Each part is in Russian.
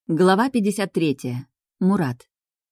Глава 53. Мурат.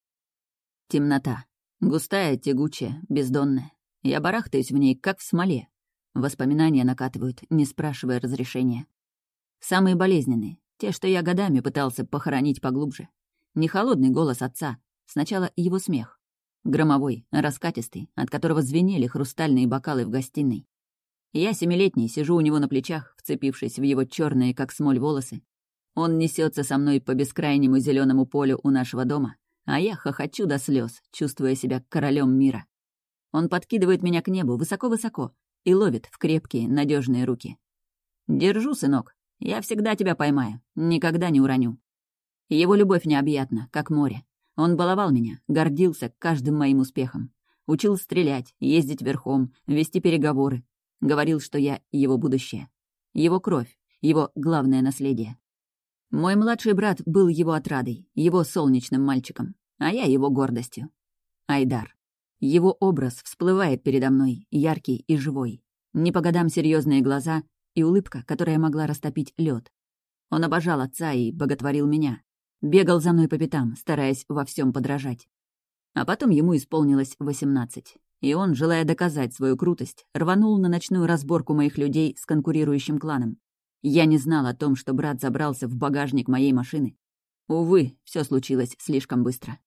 Темнота. Густая, тягучая, бездонная. Я барахтаюсь в ней, как в смоле. Воспоминания накатывают, не спрашивая разрешения. Самые болезненные. Те, что я годами пытался похоронить поглубже. Не холодный голос отца. Сначала его смех. Громовой, раскатистый, от которого звенели хрустальные бокалы в гостиной. Я, 7-летний, сижу у него на плечах, вцепившись в его черные, как смоль, волосы. Он несется со мной по бескрайнему зеленому полю у нашего дома, а я хохочу до слез, чувствуя себя королем мира. Он подкидывает меня к небу высоко-высоко и ловит в крепкие, надежные руки. «Держу, сынок, я всегда тебя поймаю, никогда не уроню». Его любовь необъятна, как море. Он баловал меня, гордился каждым моим успехом. Учил стрелять, ездить верхом, вести переговоры. Говорил, что я его будущее. Его кровь, его главное наследие. Мой младший брат был его отрадой, его солнечным мальчиком, а я его гордостью. Айдар. Его образ всплывает передо мной, яркий и живой. Не по годам серьезные глаза и улыбка, которая могла растопить лед. Он обожал отца и боготворил меня. Бегал за мной по пятам, стараясь во всем подражать. А потом ему исполнилось 18, и он, желая доказать свою крутость, рванул на ночную разборку моих людей с конкурирующим кланом. Я не знал о том, что брат забрался в багажник моей машины. Увы, все случилось слишком быстро.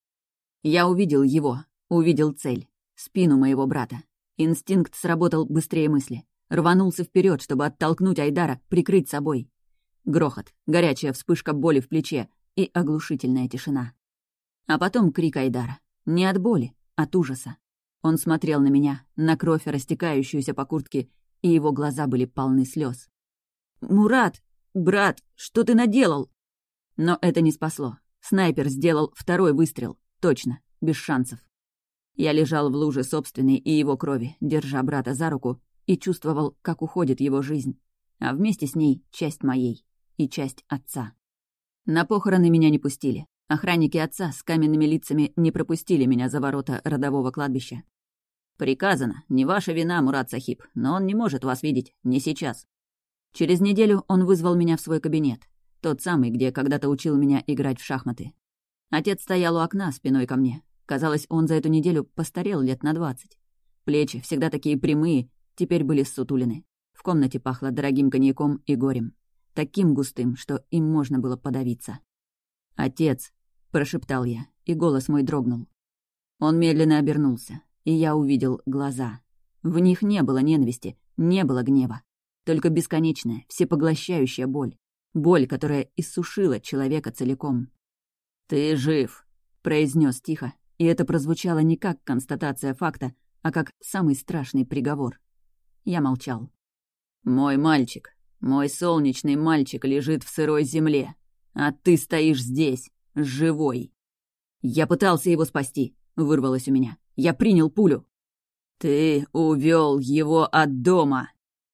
Я увидел его, увидел цель, спину моего брата. Инстинкт сработал быстрее мысли. Рванулся вперед, чтобы оттолкнуть Айдара, прикрыть собой. Грохот, горячая вспышка боли в плече и оглушительная тишина. А потом крик Айдара. Не от боли, от ужаса. Он смотрел на меня, на кровь, растекающуюся по куртке, и его глаза были полны слез. «Мурат! Брат, что ты наделал?» Но это не спасло. Снайпер сделал второй выстрел. Точно, без шансов. Я лежал в луже собственной и его крови, держа брата за руку, и чувствовал, как уходит его жизнь. А вместе с ней часть моей и часть отца. На похороны меня не пустили. Охранники отца с каменными лицами не пропустили меня за ворота родового кладбища. «Приказано, не ваша вина, Мурат Сахиб, но он не может вас видеть, не сейчас». Через неделю он вызвал меня в свой кабинет, тот самый, где когда-то учил меня играть в шахматы. Отец стоял у окна спиной ко мне. Казалось, он за эту неделю постарел лет на 20. Плечи, всегда такие прямые, теперь были ссутулены. В комнате пахло дорогим коньяком и горем. Таким густым, что им можно было подавиться. «Отец», — прошептал я, и голос мой дрогнул. Он медленно обернулся, и я увидел глаза. В них не было ненависти, не было гнева. Только бесконечная, всепоглощающая боль. Боль, которая иссушила человека целиком. «Ты жив», — произнес тихо, и это прозвучало не как констатация факта, а как самый страшный приговор. Я молчал. «Мой мальчик, мой солнечный мальчик лежит в сырой земле, а ты стоишь здесь, живой». «Я пытался его спасти», — вырвалось у меня. «Я принял пулю». «Ты увел его от дома».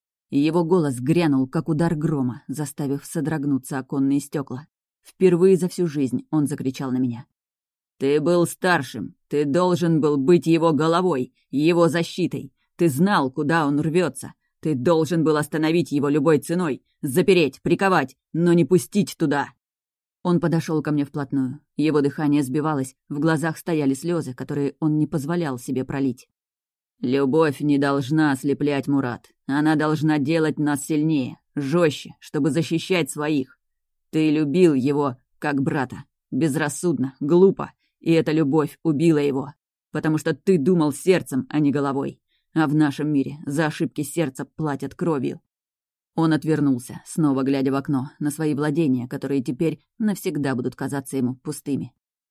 Его голос грянул, как удар грома, заставив содрогнуться оконные стекла. Впервые за всю жизнь он закричал на меня. «Ты был старшим, ты должен был быть его головой, его защитой. Ты знал, куда он рвется. Ты должен был остановить его любой ценой, запереть, приковать, но не пустить туда». Он подошел ко мне вплотную. Его дыхание сбивалось, в глазах стояли слезы, которые он не позволял себе пролить. «Любовь не должна ослеплять, Мурат. Она должна делать нас сильнее, жестче, чтобы защищать своих. Ты любил его как брата. Безрассудно, глупо. И эта любовь убила его. Потому что ты думал сердцем, а не головой. А в нашем мире за ошибки сердца платят кровью». Он отвернулся, снова глядя в окно, на свои владения, которые теперь навсегда будут казаться ему пустыми.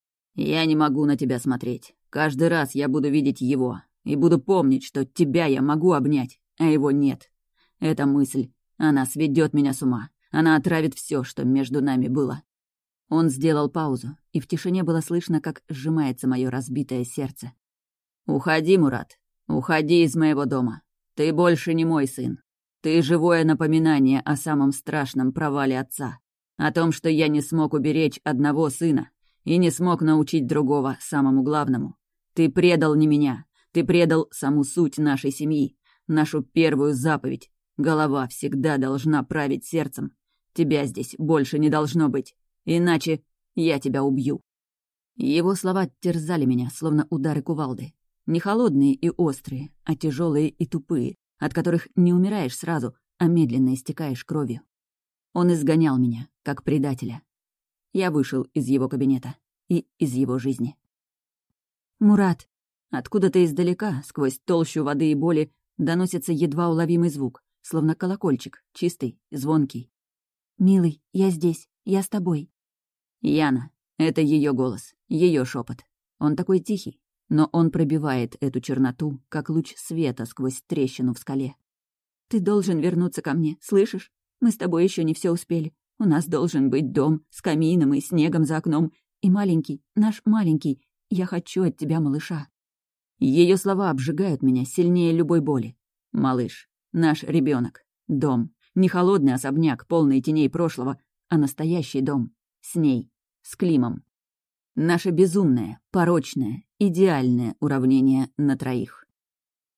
«Я не могу на тебя смотреть. Каждый раз я буду видеть его. И буду помнить, что тебя я могу обнять, а его нет. Эта мысль, она сведет меня с ума. Она отравит все, что между нами было». Он сделал паузу, и в тишине было слышно, как сжимается мое разбитое сердце. «Уходи, Мурат, уходи из моего дома. Ты больше не мой сын. Ты живое напоминание о самом страшном провале отца. О том, что я не смог уберечь одного сына и не смог научить другого самому главному. Ты предал не меня. Ты предал саму суть нашей семьи, нашу первую заповедь. Голова всегда должна править сердцем. Тебя здесь больше не должно быть. Иначе Я тебя убью». Его слова терзали меня, словно удары кувалды. Не холодные и острые, а тяжелые и тупые, от которых не умираешь сразу, а медленно истекаешь кровью. Он изгонял меня, как предателя. Я вышел из его кабинета и из его жизни. «Мурат!» Откуда-то издалека, сквозь толщу воды и боли, доносится едва уловимый звук, словно колокольчик, чистый, звонкий. «Милый, я здесь, я с тобой». Яна. Это ее голос, ее шепот. Он такой тихий, но он пробивает эту черноту, как луч света сквозь трещину в скале. «Ты должен вернуться ко мне, слышишь? Мы с тобой еще не все успели. У нас должен быть дом с камином и снегом за окном. И маленький, наш маленький. Я хочу от тебя малыша». Ее слова обжигают меня сильнее любой боли. Малыш, наш ребенок, дом. Не холодный особняк, полный теней прошлого, а настоящий дом. С ней, с Климом. Наше безумное, порочное, идеальное уравнение на троих.